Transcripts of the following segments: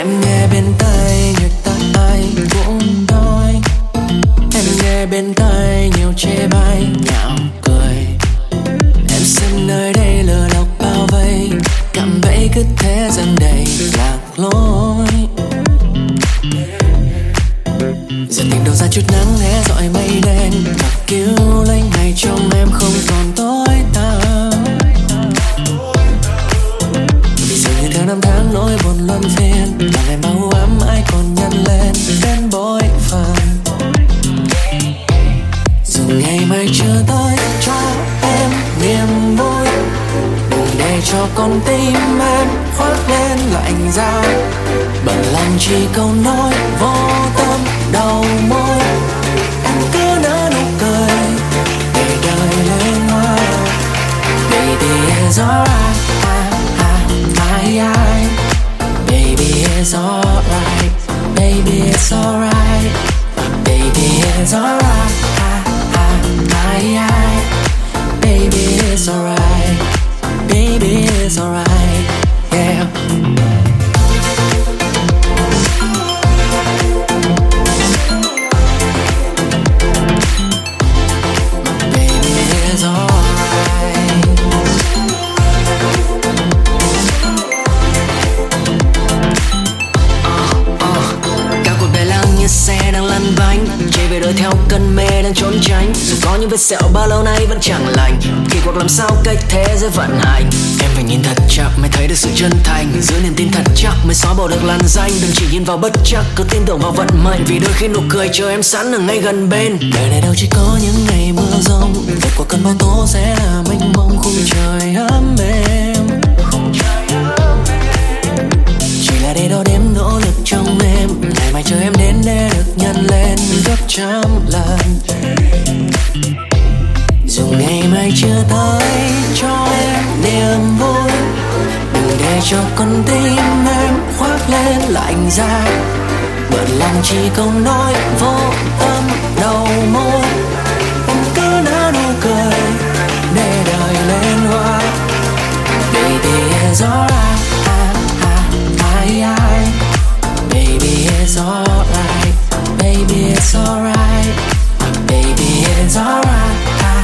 Em nghe bên tai người ta ai cũng nói, em nghe bên tai nhiều chê bai nhạo cười. Em xem nơi đây lừa lọc bao vây, cạm bẫy cứ thế dần đầy lạc lối. Giờ tìm đâu ra chút nắng hé dọi mây đen, và cứu lấy ngày trong em không còn tối tăm. Vì giờ như theo năm tháng nỗi buồn luân phiên, làm em bao ấm ai còn nhân lên đến bội phần. Dù ngày mai chưa tới cho em niềm vui, đừng để cho con tim em khoác lên lạnh giá. Bận lòng chỉ câu nói vô tâm đầu môi, em cứ nở nụ cười để đời lên hoa. Baby it's alright, baby it's alright, baby it's alright, baby it's alright, baby it's alright, baby it's alright, yeah. Xe đang lăn bánh, chạy về đời theo cơn mê đang trốn tránh. Dù có những vết sẹo bao lâu nay vẫn chẳng lành, kỳ quặc làm sao cách thế giới vận hành. Em phải nhìn thật chặt mới thấy được sự chân thành, giữ niềm tin thật chắc mới xóa bỏ được làn danh. Đừng chỉ nhìn vào bất chắc, cứ tin tưởng vào vận mệnh, vì đôi khi nụ cười chờ em sẵn ở ngay gần bên. Đời này đâu chỉ có những ngày mưa giông, vượt qua cơn bão tố sẽ là mênh mông khung trời ấm êm. Chỉ là để đo đếm nỗ lực trong em, ngày mai chờ em đến để được nhân lên gấp trăm lần. Dù ngày mai chưa tới cho em niềm vui, đừng để cho con tim em khoác lên lạnh giá. Bận lòng chỉ câu nói vô tâm đầu môi, em cứ nở nụ cười để đời lên hoa. Baby it's alright, baby it's alright, baby it's alright, baby it's alright,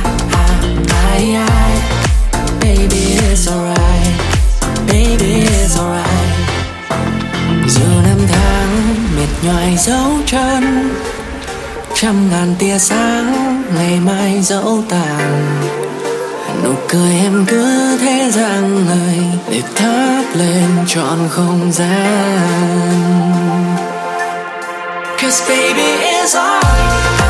baby it's alright, baby it's alright. Dù năm tháng mệt nhoài dấu chân, trăm ngàn tia sáng ngày mai dẫu tàn, nụ cười em cứ thế rạng ngời để thắp lên trọn không gian. 'Cause baby it's alright,